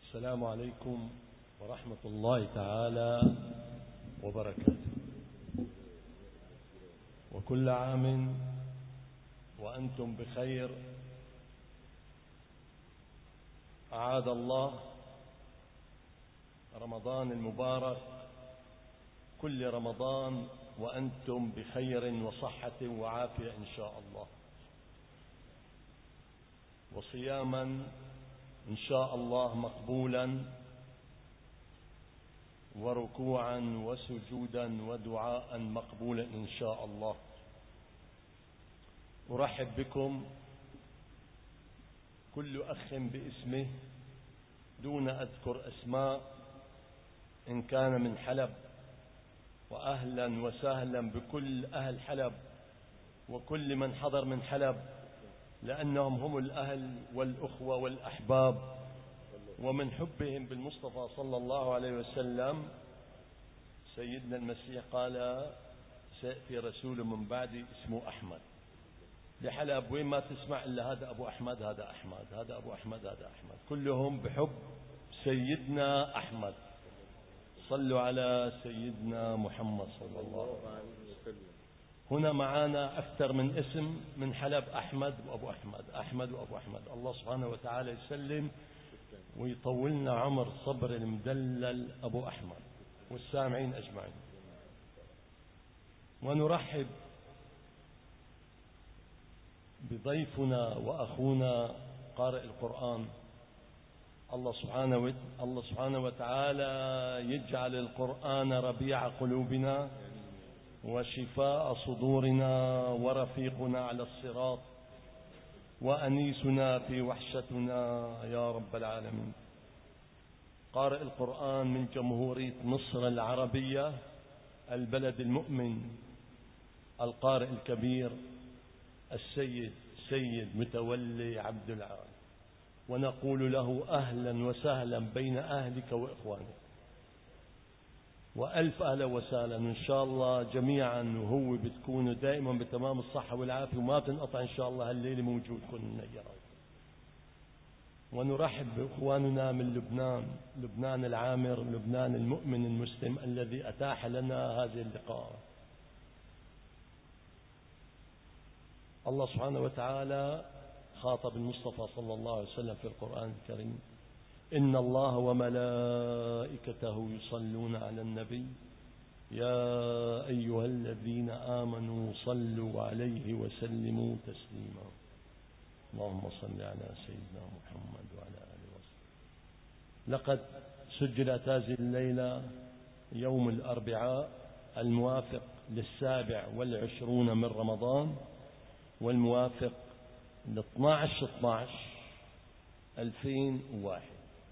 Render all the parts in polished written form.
السلام عليكم ورحمة الله تعالى وبركاته، وكل عام وأنتم بخير. أعاد الله رمضان المبارك، كل رمضان وأنتم بخير وصحة وعافية إن شاء الله، وصياما إن شاء الله مقبولا، وركوعا وسجودا ودعاء مقبولا إن شاء الله. أرحب بكم كل أخ باسمه دون أذكر أسماء إن كان من حلب، وأهلا وسهلا بكل أهل حلب وكل من حضر من حلب، لأنهم هم الأهل والأخوة والأحباب. ومن حبهم بالمصطفى صلى الله عليه وسلم سيدنا المسيح قال سيأتي رسول من بعدي اسمه أحمد. لحلب وين ما تسمع إلا هذا أبو أحمد، هذا أحمد، هذا أبو أحمد، هذا أحمد، كلهم بحب سيدنا أحمد. صلوا على سيدنا محمد صلى الله عليه وسلم. هنا معانا أكثر من اسم من حلب، أحمد وأبو أحمد، أحمد وأبو أحمد. الله سبحانه وتعالى يسلم ويطولنا عمر صبر المدلل أبو أحمد والسامعين أجمعين. ونرحب بضيفنا وأخونا قارئ القرآن. الله سبحانه وتعالى يجعل القرآن ربيع قلوبنا وشفاء صدورنا ورفيقنا على الصراط وأنيسنا في وحشتنا يا رب العالمين. قارئ القرآن من جمهورية مصر العربية، البلد المؤمن، القارئ الكبير السيد سيد متولي عبد العال، ونقول له أهلا وسهلا بين أهلك وإخوانك، وألف أهلا وسهلا إن شاء الله جميعا، وهو بتكونوا دائما بتمام الصحة والعافية وما تنقطع إن شاء الله هالليلة موجود كلنا يا رب. ونرحب بإخواننا من لبنان العامر، لبنان المؤمن المسلم الذي أتاح لنا هذه اللقاء. الله سبحانه وتعالى خاطب المصطفى صلى الله عليه وسلم في القرآن الكريم: إن الله وملائكته يصلون على النبي يا أيها الذين آمنوا صلوا عليه وسلموا تسليما. اللهم صل على سيدنا محمد وعلى آله وسلم. لقد سجلت هذه الليلة يوم الأربعاء الموافق 27 من رمضان، والموافق 12/12/2001.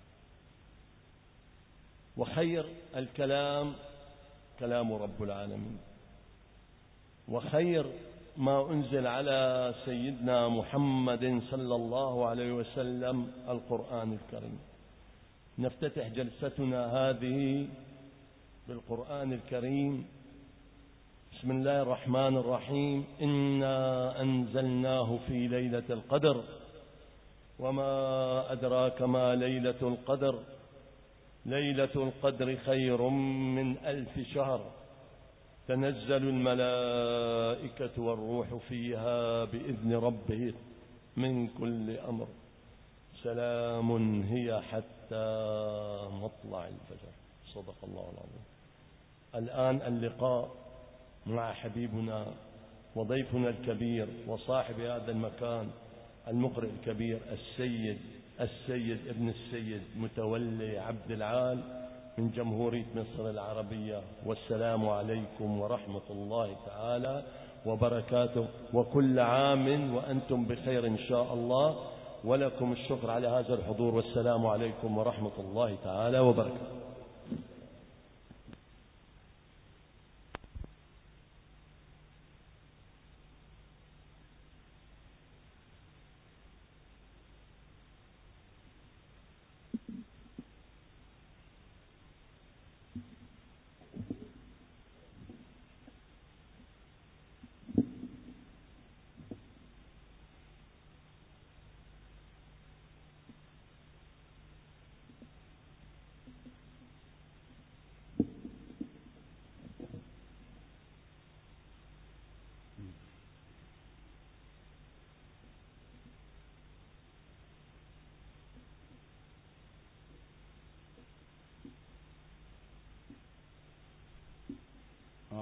وخير الكلام كلام رب العالمين، وخير ما أنزل على سيدنا محمد صلى الله عليه وسلم القرآن الكريم. نفتتح جلستنا هذه بالقرآن الكريم. بسم الله الرحمن الرحيم: إنا أنزلناه في ليلة القدر وما أدراك ما ليلة القدر ليلة القدر خير من 1000 شهر تنزل الملائكة والروح فيها بإذن ربه من كل أمر سلام هي حتى مطلع الفجر. صدق الله العظيم. الآن اللقاء مع حبيبنا وضيفنا الكبير وصاحب هذا المكان، المقرئ الكبير السيد ابن السيد متولي عبد العال من جمهورية مصر العربية. والسلام عليكم ورحمة الله تعالى وبركاته، وكل عام وأنتم بخير إن شاء الله، ولكم الشكر على هذا الحضور. والسلام عليكم ورحمة الله تعالى وبركاته.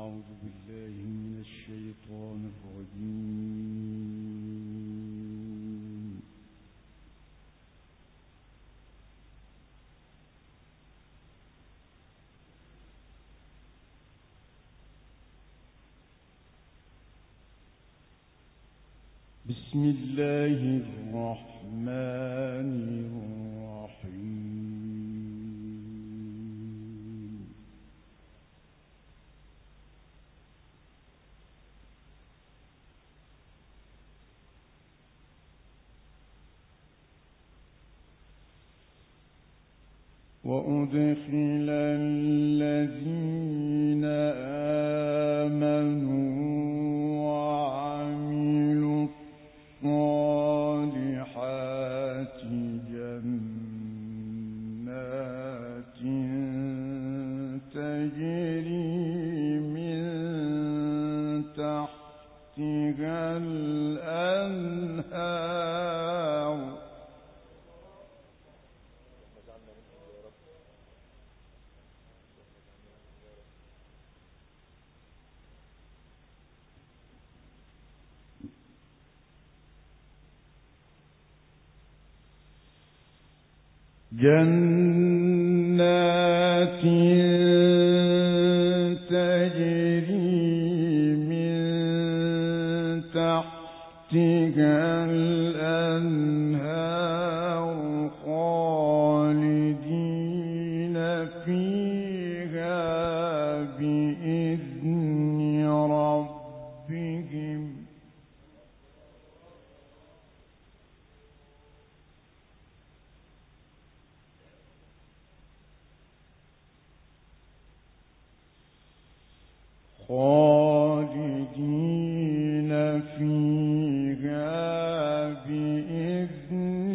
أعوذ بالله من الشيطان الرجيم. بسم الله الرحمن الرحيم. وأدخل الذين آمنوا وعملوا الصالحات جنات تجري من تحتها الأنهار جنات تجري من تحتها الأنهار خالدين فيها بإذن ربهم خالدين فيها بإذن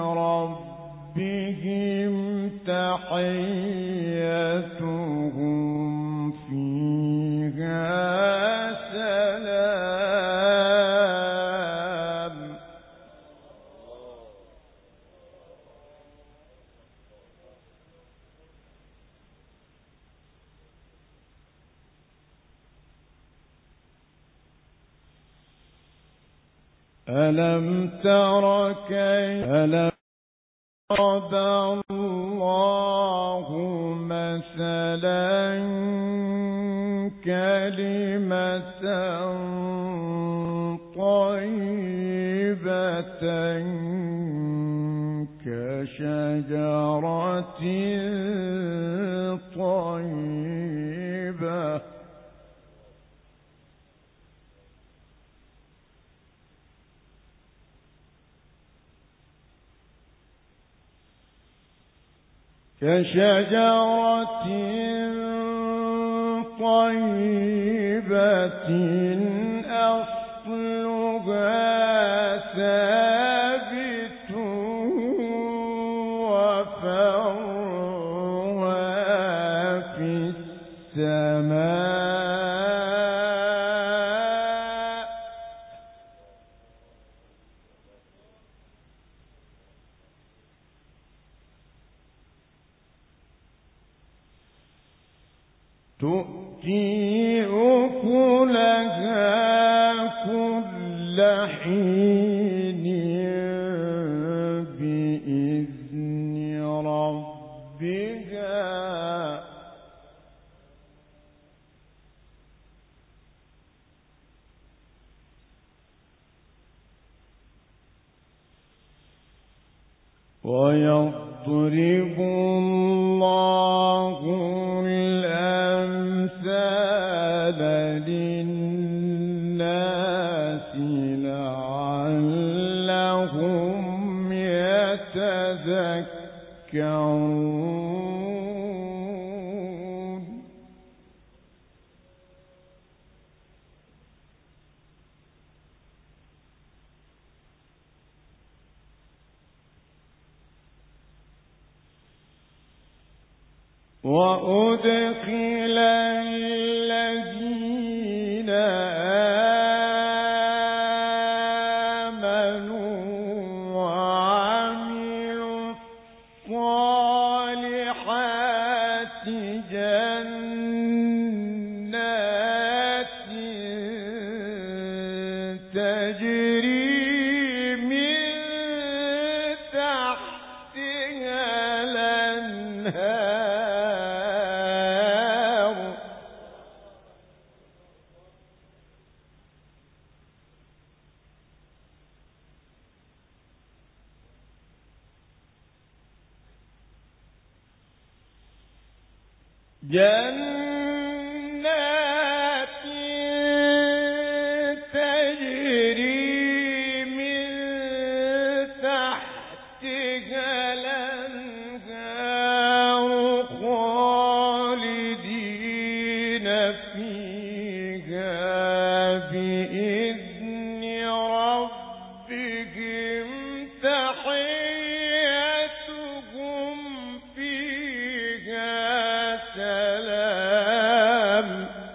ربهم تحيتهم فيها سلام. ألم تر كيف ضرب الله مثلا كلمة طيبة كشجرة طيبة كشجرة طيبة أصلها ثابت وفرعها في السماء تؤتي أكلها كل حين بإذن ربها ويضرب الله الأمثال للناس لعلهم يتذكرون. وأدخل الذين آمنوا وعملوا الصالحات جنات جنات تجري من تحتها الأنهار خالدين فيها بإذن ربهم تحيتهم فيها سلام.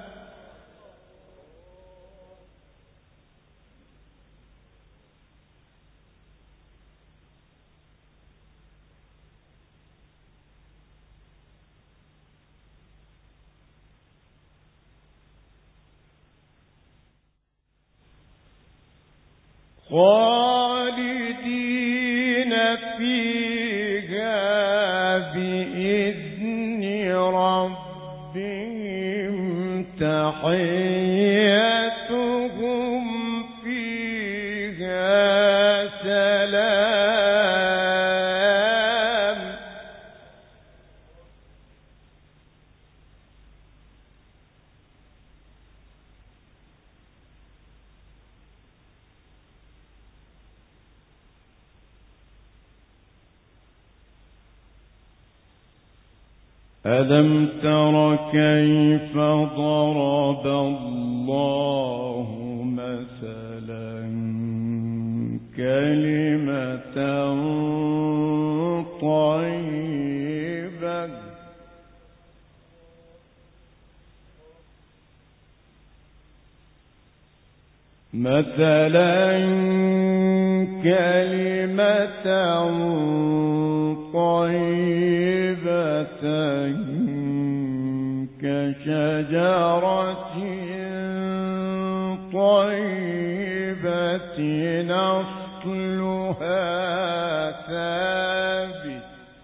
خالدين فيها بإذن ربهم تحيتهم فيها سلام. ألم تر كيف ضرب الله مثلا كلمة طيبة كلمة طيبة كشجرة طيبة أصلها ثابت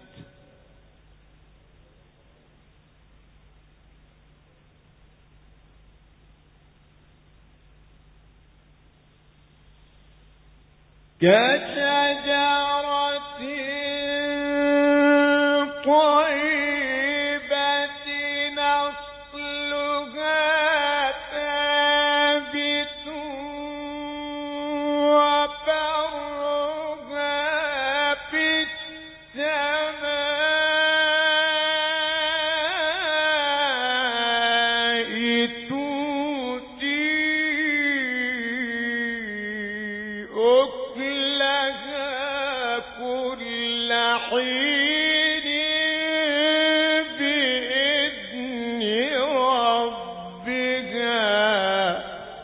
كشجرة طيبة أصلها ثابت وفرعها في السماء تؤتي أكلها كل حين بإذن ربها.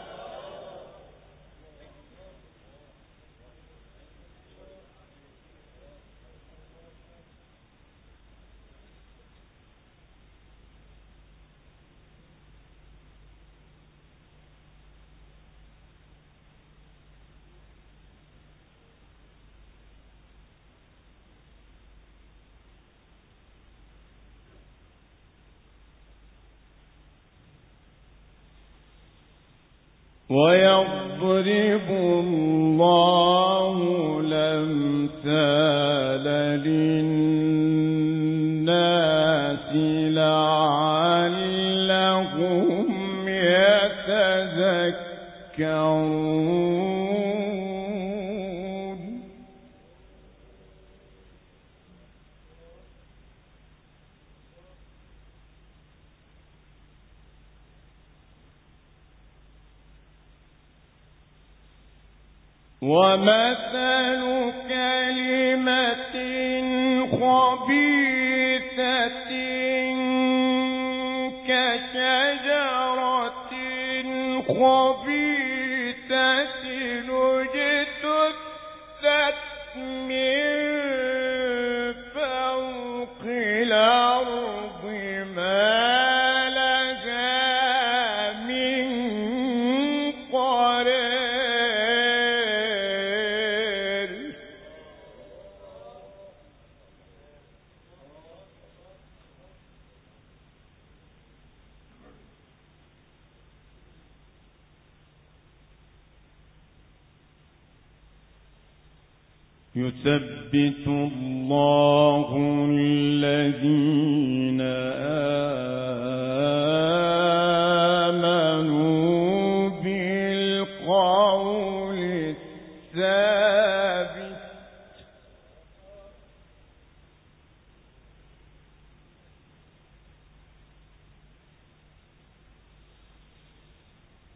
ويضرب الله الأمثال للناس لعلهم يتذكرون. ومثل كلمة خبيثة كشجرة خبيثة اجتثت من فوق الأرض ما لها من قرار. يثبت الله الذين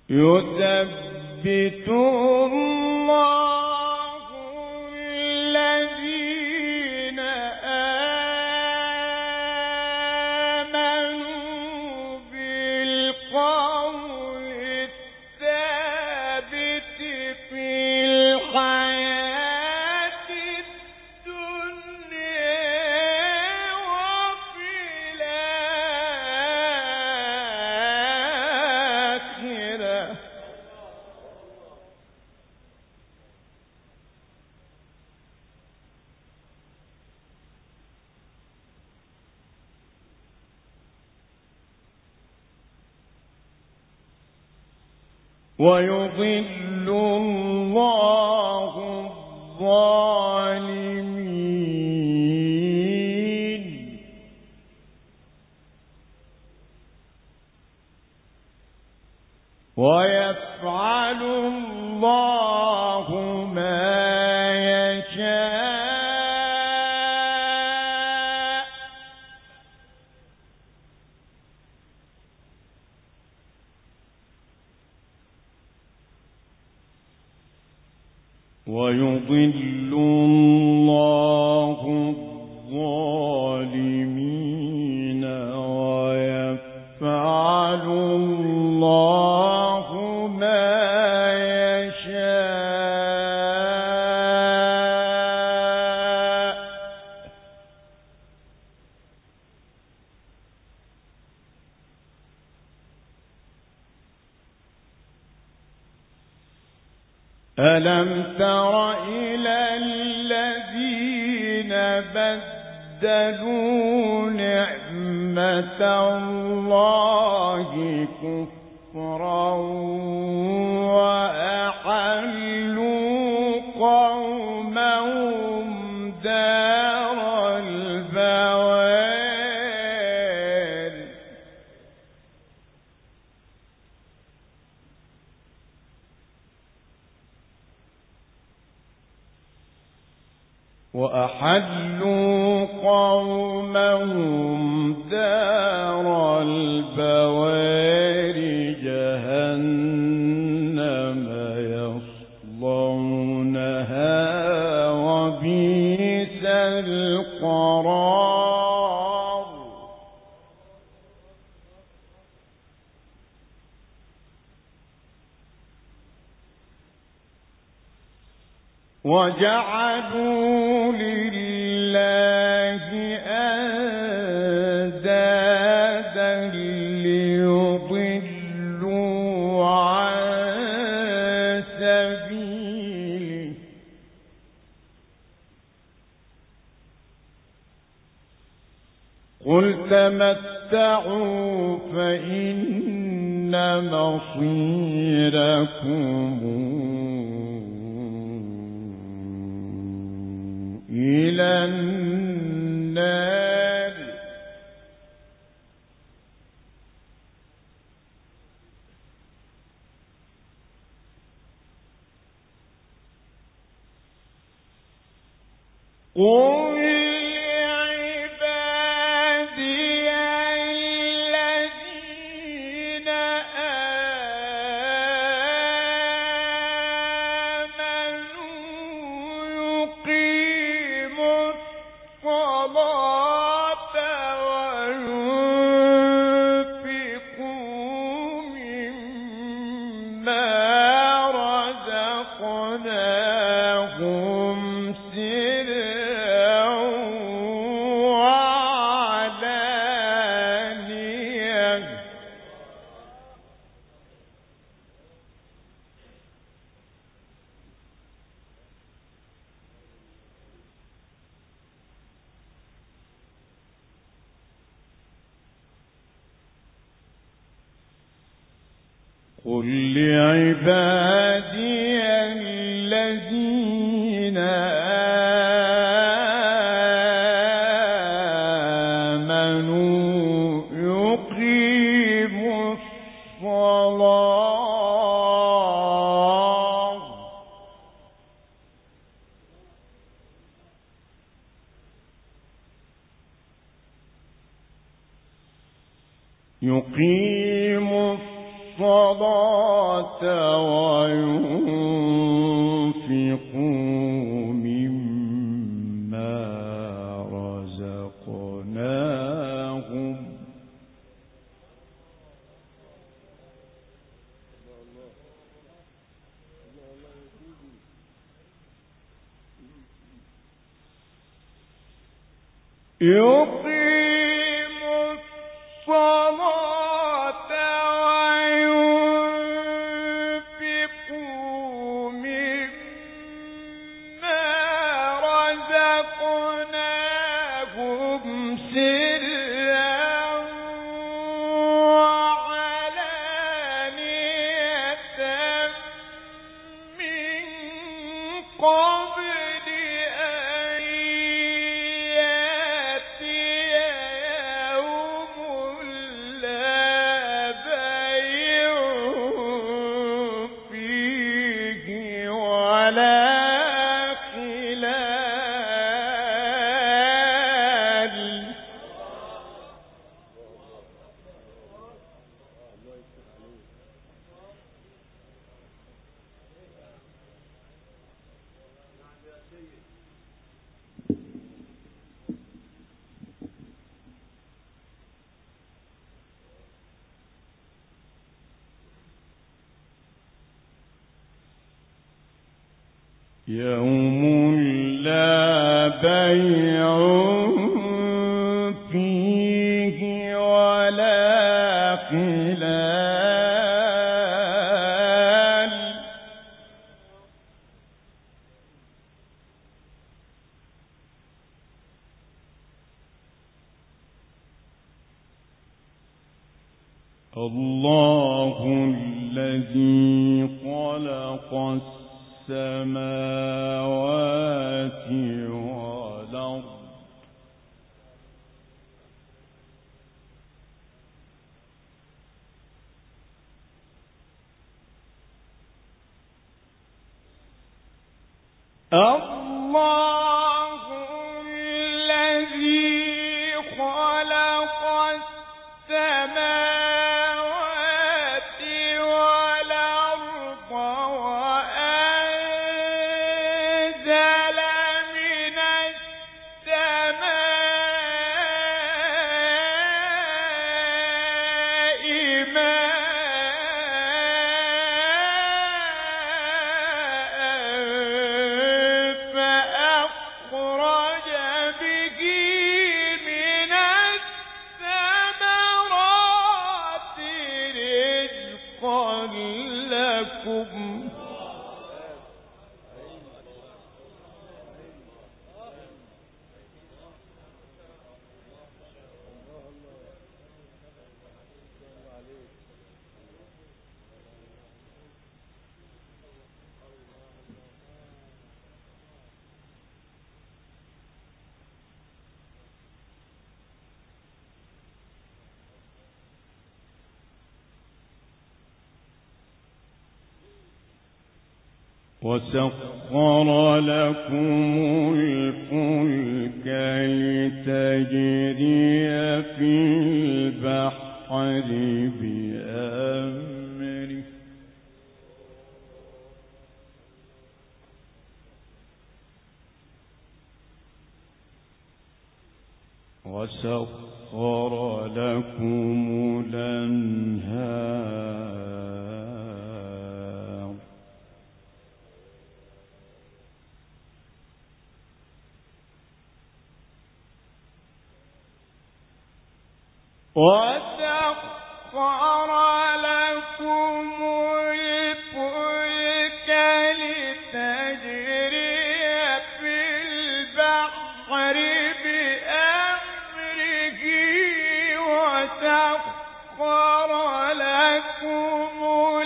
يثبت الله الذين آمنوا بالقول الثابت في الحياة الدنيا وفي الآخرة. ويضل الله الظالمين ويفعل الله ما يشاء. ويضل الله الظالمين ويفعل الله ما يشاء. ألم تر إلى الذين بدلوا نعمة الله كفرا وأحلوا قومهم دار البوار. وأحلوا قومهم دار البوار جهنم يصلونها وبئس القرار. وجعلوا لله أندادا ليضلوا عن سبيله. قل تمتعوا فإن مصيركم إلى النار. قل لعبادي الذين آمنوا يقيموا الصلاة وينفقوا مما رزقناهم سرا وعلانية. قل لعبادي الذين آمنوا يقيموا الصلاة الصلاة وينفقوا مما رزقناهم يقيموا الصلاة وينفقوا مما رزقناهم سرا وعلانية من قبل يوم لا بيع فيه ولا خلال الله الذي خلق السماوات والأرض الله الذي خلق السماوات والأرض وأنزل من السماء ماء فأخرج به من الثمرات رزقا لكم وسخر لكم الفلك لتجري في البحر بأمره وسخر لكم الأنهار وسخر لكم الفلك لتجري في البحر بأمره وسخر لكم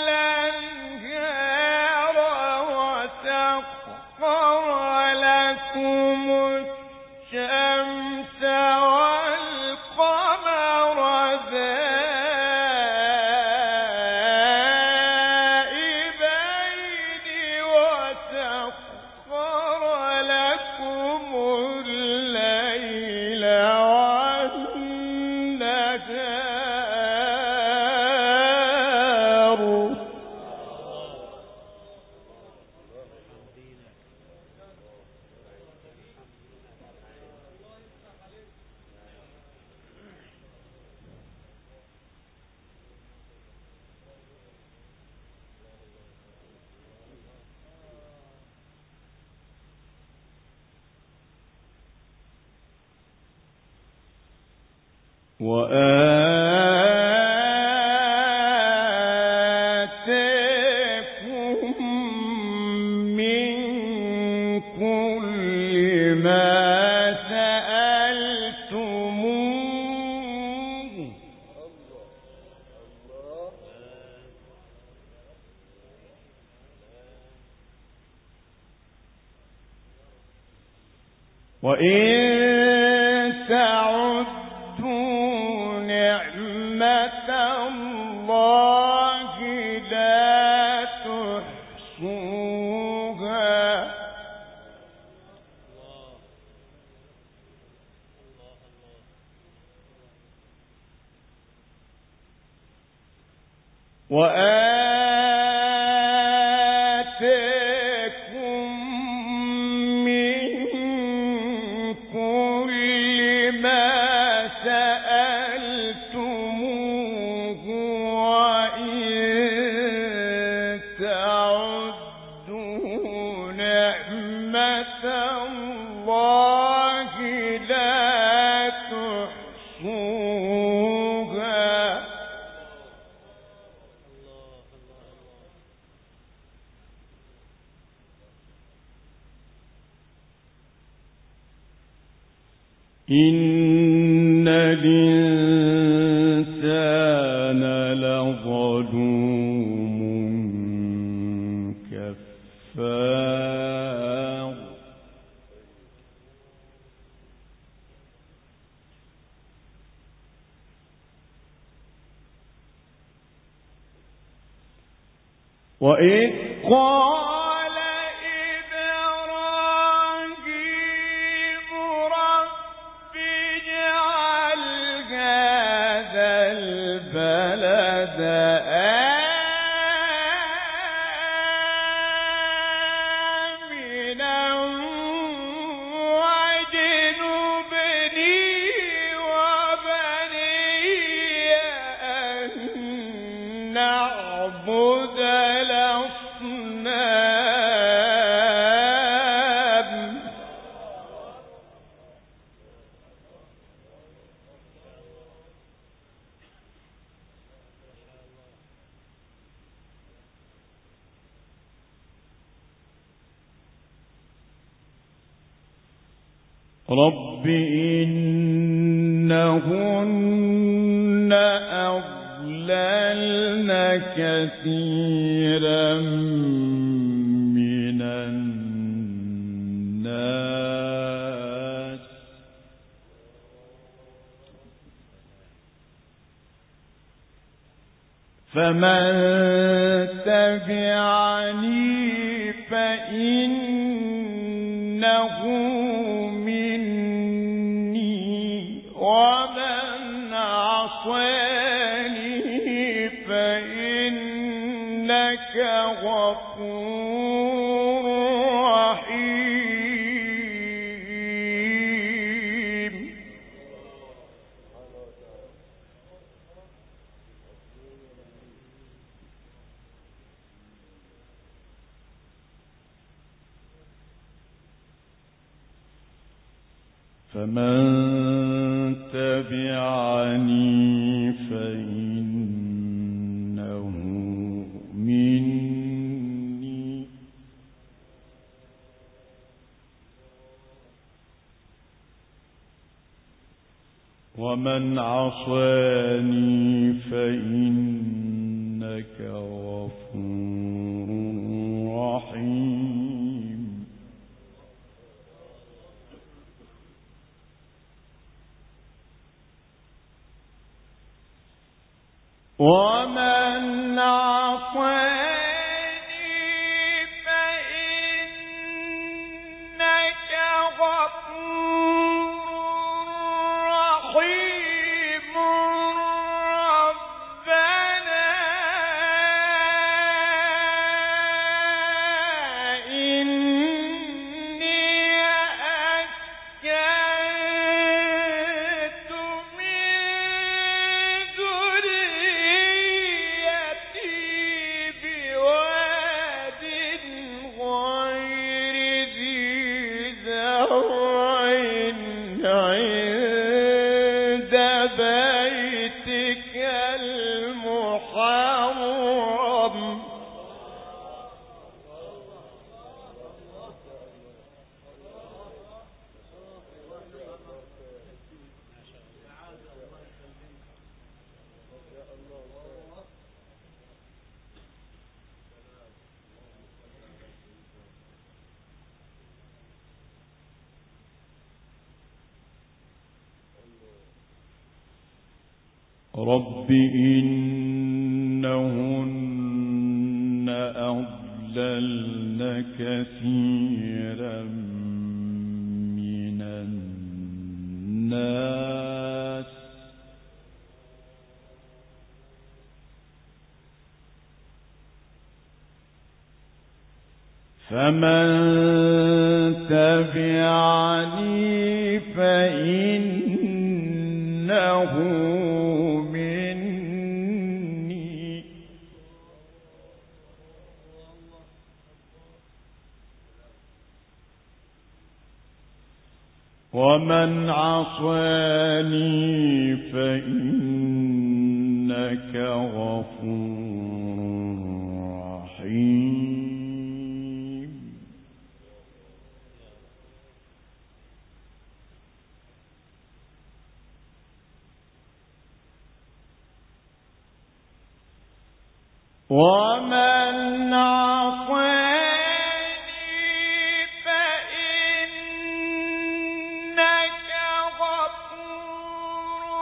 الأنهار وسخر لكم الشمس والقمر وآتاكم من كل ما سألتموه وإن تعدوا نعمة الله لا تحصوها وآتاكم من كل ما سألتموه وإن تعدوا نعمة الله لا تحصوها إن الإنسان لظلوم كفار وإذ قال إبراهيم رب اجعل هذا البلد آمنا واجنبني وبني أن نعبد الأصنام رب إنهن أضللن كثيرا من الناس فمن تبعني فإنه مني ومن عصاني فإنك غفور رحيم فمن تبعني فإنه مني ومن عصاني فإنك غفور رحيم ومن عصاني فإنك غفور رحيم ربنا إني أسكنت من ذريتي بواد غير ذي زرع رب إنهن أضللن كثيرا من الناس فمن تبعني فإنه مني ومن عصاني فإنك غفور رحيم ومن عصاني فإنك غفور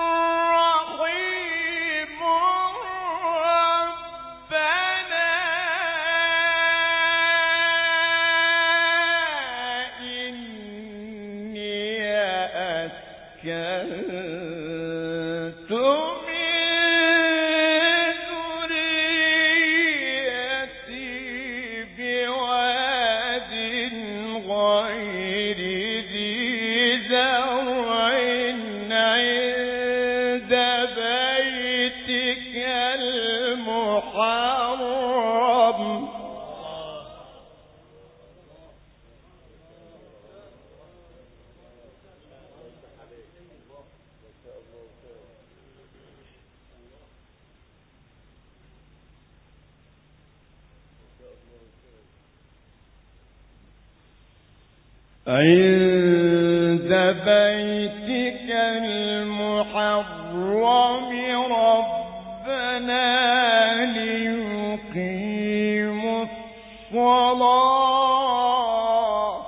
رحيم ربنا إني أسكنت عند بيتك المحرم ربنا ليقيموا الصلاة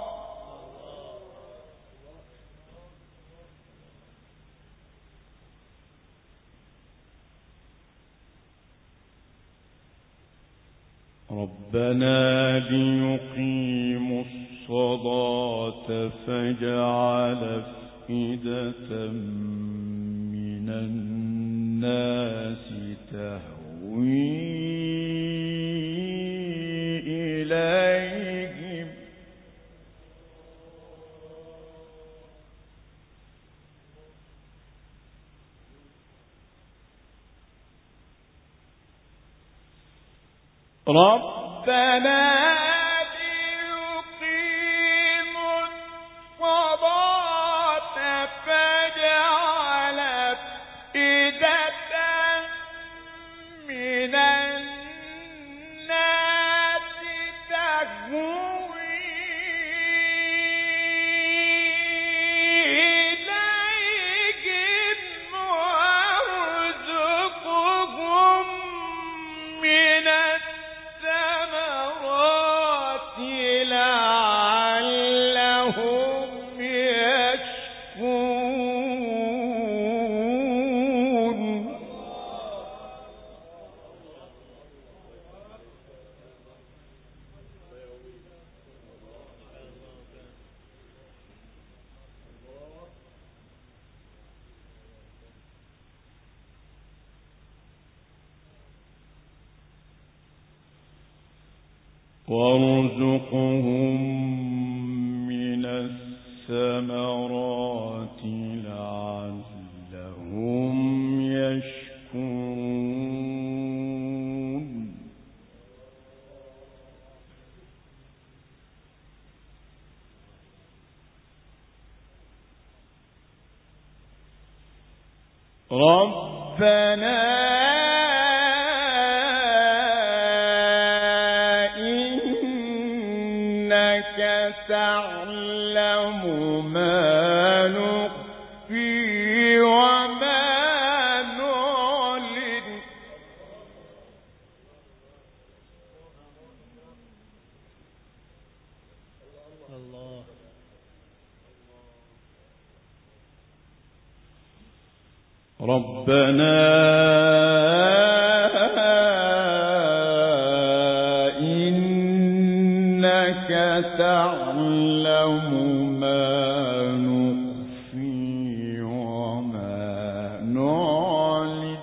ربنا ليقيموا الصلاة فاجعل أفئدة من الناس تهوي إليهم ربنا وارزقهم من الثمرات لعلهم يشكرون ربنا تعلم ما نخفي وما نعلن ربنا إنك تعلم ما نخفي وما نعلن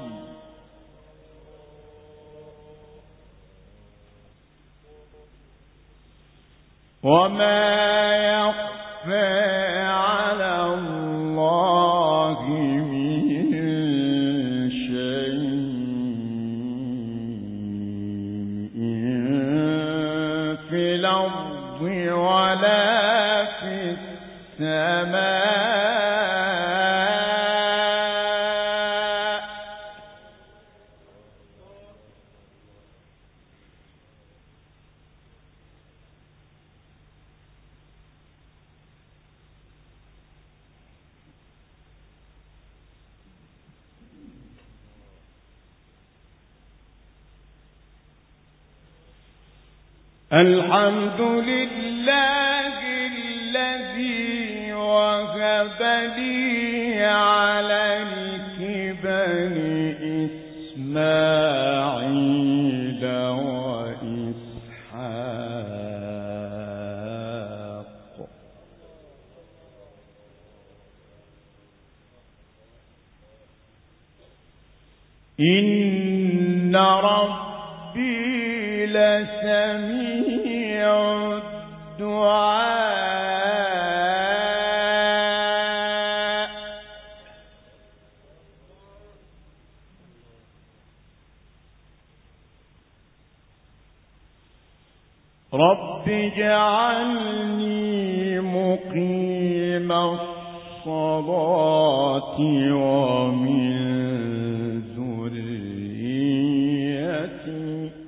وما يخفى على الله من شيء في الأرض ولا في السماء الحمد لله الذي وهب لي على الكبر إسماعيل وإسحاق إن ربي لسميع الدعاء رب اجعلني مقيم الصلاة ومن ذريتي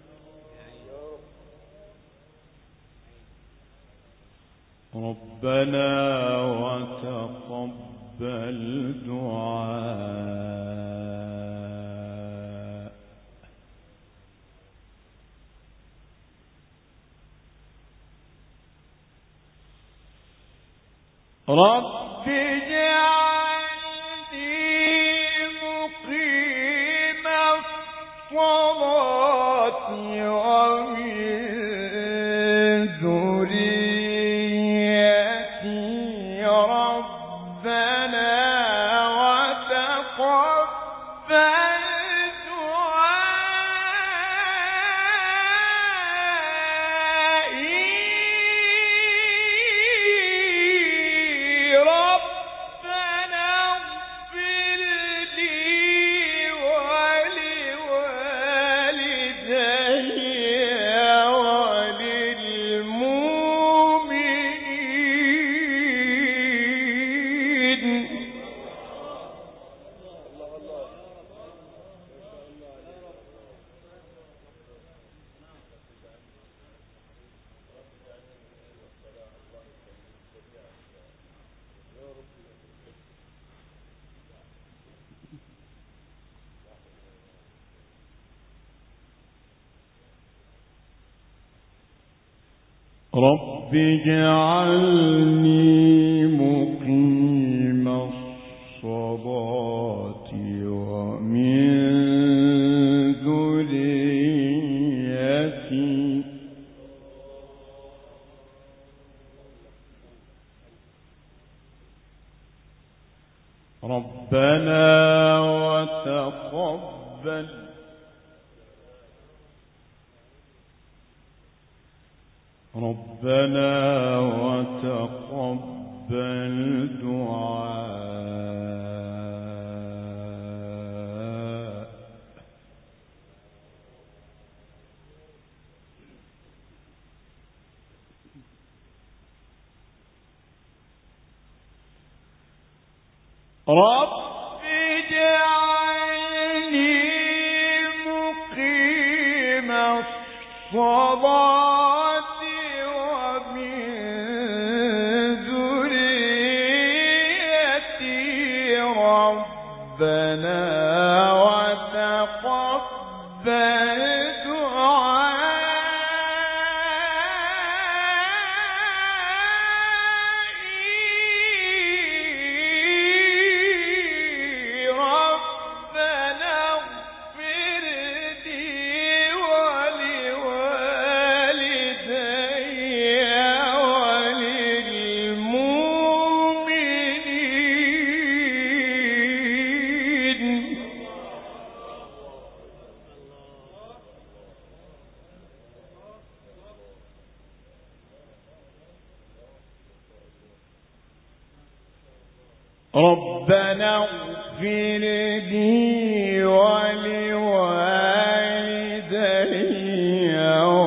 ربنا وتقبل دعاء رب اجعلني مقيم الصلاة ومن ذريتي ربنا وتقبل رب اجعلني مقيم الصلاة ومن ذريتي ربنا وتقبل ربنا وتقبل دعاء رب اجعلني مقيم الصلاة ربنا وتقبل دعائي ربنا اغفر لي ولوالدي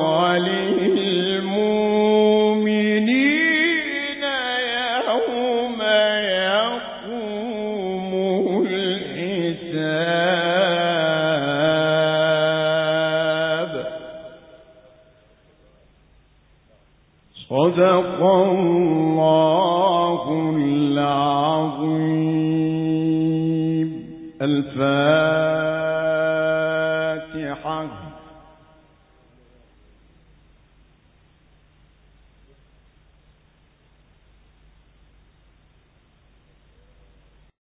وللمؤمنين يوم يقوم الحساب. صدق الله العظيم. الفاتحة.